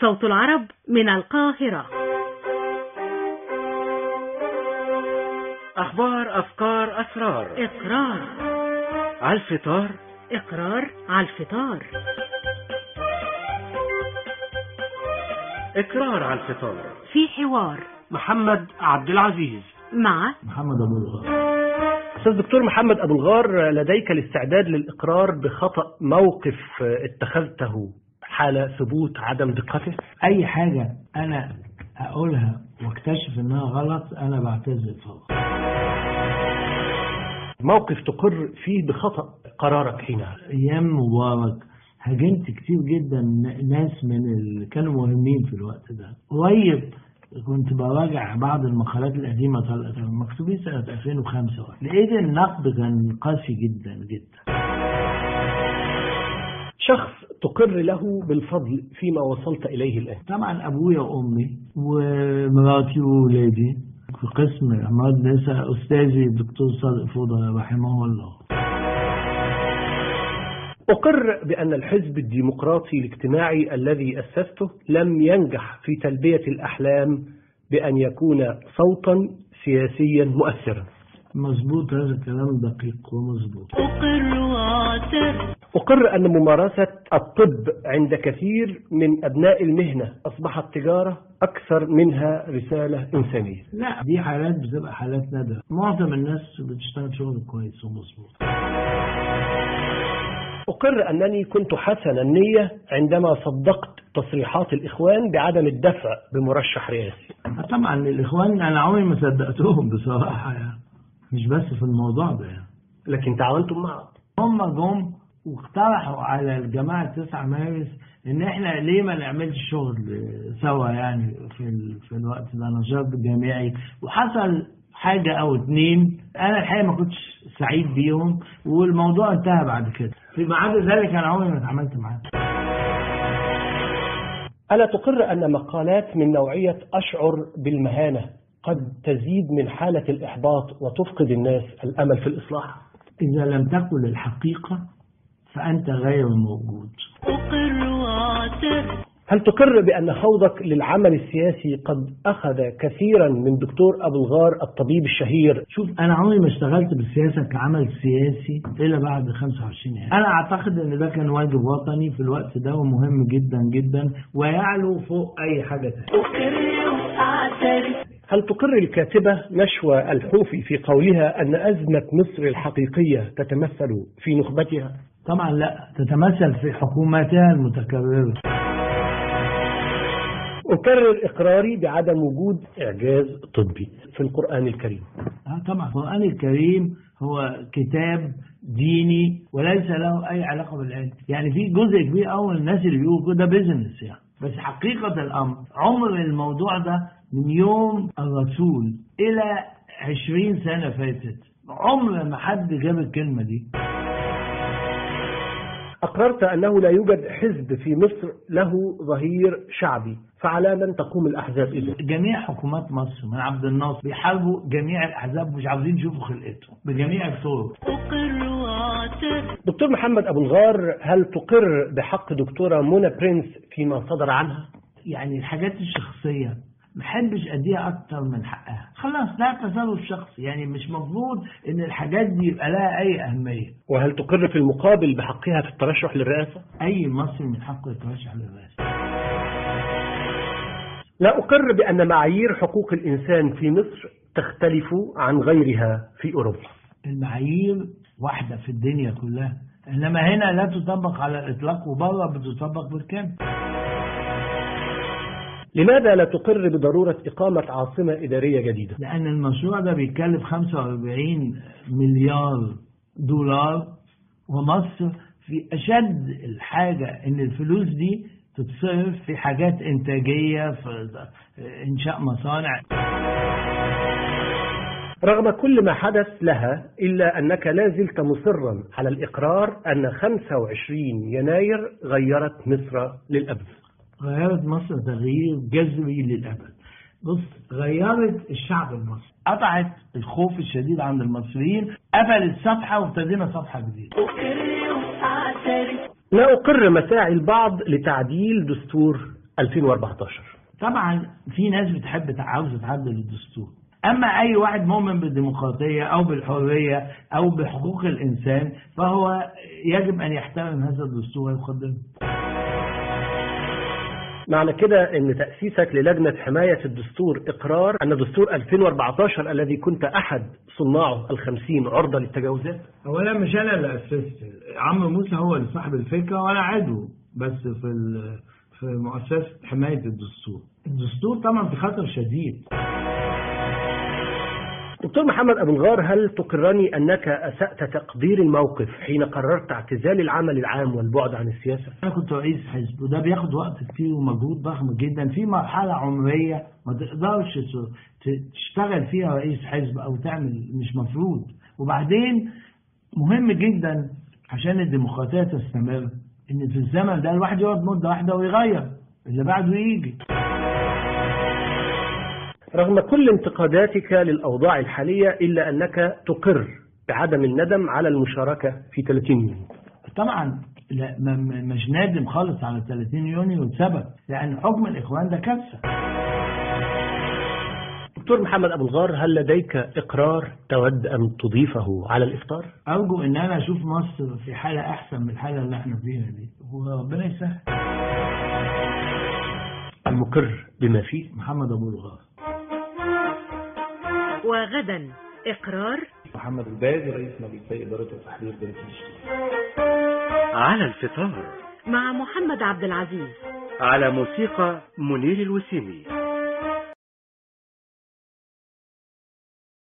صوت العرب من القاهرة. أخبار، أفكار، أسرار. إقرار على الفطار. إقرار على الفطار. إقرار على الفطار. في حوار محمد عبد العزيز مع محمد أبو الغار. أستاذ دكتور محمد أبو الغار، لديك الاستعداد للإقرار بخطأ موقف اتخذته حال ثبوت عدم دقته؟ أي حاجة أنا أقولها واكتشف إنها غلط أنا بعتذر طبعا. موقف تقر فيه بخطأ قرارك حينها؟ أيام مبارك هاجمت كتير جدا ناس من اللي كانوا مهمين في الوقت ده. قريب كنت براجع بعض المقالات القديمة مكتوبين سنة 2005، لقيت النقد كان قاسي جدا جدا. شخص تقر له بالفضل فيما وصلت إليه الآن؟ طبعا أبويا وأمي ومراتي وولادي. في قسم أمراض نساء أستاذي الدكتور صادق فوضى رحمه الله. أقر بأن الحزب الديمقراطي الاجتماعي الذي أسسته لم ينجح في تلبية الأحلام بأن يكون صوتا سياسيا مؤثرا. مظبوط، هذا الكلام دقيق ومظبوط. أقر وأعترف. أقر أن ممارسة الطب عند كثير من أبناء المهنة أصبحت تجارة أكثر منها رسالة إنسانية. لا، دي حالات بتبقى حالات نادرة، معظم الناس بتشتغل شغل كويس ومظبوط. أقر أنني كنت حسن النية عندما صدقت تصريحات الإخوان بعدم الدفع بمرشح رئاسي. طبعا الإخوان أنا عمري ما صدقتهم بصراحة يعني. مش بس في الموضوع ده يعني. لكن تعاونتم معه. هم جم واقترحوا على الجماعة 9 مارس إن إحنا ليه ما نعملش شغل سوا يعني في الوقت ده، نشاط جماعي، وحصل حاجة أو اتنين أنا الحقيقة ما كنتش سعيد بيهم والموضوع انتهى بعد كده. فيما عدا ذلك أنا عمري ما اتعاملت معاه. ألا تقر أن مقالات من نوعية أشعر بالمهانة قد تزيد من حالة الإحباط وتفقد الناس الأمل في الإصلاح؟ إذا لم تكن الحقيقة فأنت غير موجود. أقر وأعترف. هل تقر بأن خوضك للعمل السياسي قد أخذ كثيرا من دكتور أبو الغار الطبيب الشهير؟ شوف، أنا عمري ما اشتغلت بالسياسة كعمل سياسي إلا بعد 25 يعني. أنا أعتقد أن ده كان واجب وطني في الوقت ده ومهم جدا جدا ويعلو فوق أي حاجة تانية. أقر وأعترف. هل تقر الكاتبة نشوى الحوفي في قولها أن أزمة مصر الحقيقية تتمثل في نخبتها؟ طبعا لا، تتمثل في حكوماتها المتكررة. أكرر إقراري بعدم وجود إعجاز طبي في القرآن الكريم. طبعا القرآن الكريم هو كتاب ديني وليس له أي علاقة بالعلم. يعني في جزء كبير أول الناس اللي بيقولوا كده بيزنس يعني، بس حقيقة الأمر عمر الموضوع ده من يوم الرسول إلى 20 سنة فاتت عمر ما حد جاب الكلمة دي. أقررت أنه لا يوجد حزب في مصر له ظهير شعبي، فعلى من تقوم الأحزاب إذن؟ جميع حكومات مصر من عبد الناصر بيحاربوا جميع الأحزاب، مش عاوزين يشوفوا خلقتهم بجميع الطرق. أقر وأعترف. دكتور محمد أبو الغار، هل تقر بحق دكتورة منى برنس فيما صدر عنها؟ يعني الحاجات الشخصية ما حبش أديها أكتر من حقها، خلاص ده تصرف شخصي يعني، مش مفروض إن الحاجات دي يبقى لها أي أهمية. وهل تقر في المقابل بحقها في الترشح للرئاسة؟ أي مصري من حقه يترشح للرئاسة. لا أقر بأن معايير حقوق الإنسان في مصر تختلف عن غيرها في أوروبا. المعايير واحدة في الدنيا كلها، إنما هنا لا تطبق على الإطلاق وبره بتطبق بالكامل. لماذا لا تقر بضرورة إقامة عاصمة إدارية جديدة؟ لأن المشروع ده بيكلف 45 مليار دولار، ومصر في أشد الحاجة إن الفلوس دي تتصرف في حاجات إنتاجية، في إنشاء مصانع. رغم كل ما حدث لها إلا أنك لا زلت مصرا على الإقرار أن 25 يناير غيرت مصر للأبد. غيرت مصر تغيير جذري للأبد. بص، غيرت الشعب المصري، قطعت الخوف الشديد عند المصريين، قفلت صفحة وابتدينا صفحة جديدة. لا أقر مساعي البعض لتعديل دستور 2014. طبعا في ناس بتحب عاوزة تعدل الدستور، أما أي واحد مؤمن بالديمقراطية أو بالحرية أو بحقوق الإنسان فهو يجب أن يحترم هذا الدستور ويقدمه. معنى كده أن تأسيسك للجنة حماية الدستور إقرار أن دستور 2014 الذي كنت أحد صناعه 50 عرضة للتجاوزات؟ أولا مش أنا اللي أسست، عمرو موسى هو اللي صاحب الفكرة وأنا عضو بس في مؤسسة حماية الدستور. الدستور طبعا في خطر شديد. دكتور محمد أبو الغار، هل تقرني أنك أسأت تقدير الموقف حين قررت اعتزال العمل العام والبعد عن السياسة؟ أنا كنت رئيس حزب وده بياخد وقت كتير ومجهود ضخم جدا في مرحلة عمرية ما تقدرش تشتغل فيها رئيس حزب أو تعمل، مش مفروض. وبعدين مهم جدا عشان الديمقراطية تستمر إن في الزمن ده الواحد يقعد مدة واحدة ويغير اللي بعده يجي. رغم كل انتقاداتك للأوضاع الحالية إلا أنك تقر بعدم الندم على المشاركة في 30 يونيو. طبعا لا، مش نادم خالص على 30 يونيو لسبب، لأن حكم الإخوان ده كارثة. دكتور محمد أبو الغار، هل لديك إقرار تود أن تضيفه على الإفطار؟ أرجو إن أنا أشوف مصر في حالة أحسن من الحالة اللي احنا فيها دي وربنا يسهل. المقر بما فيه محمد أبو الغار. وغدا إقرار محمد الباز رئيس مجلس إدارة وتحرير جريدة الشروق. على الفطار مع محمد عبد العزيز. على موسيقى منير الوسيمي.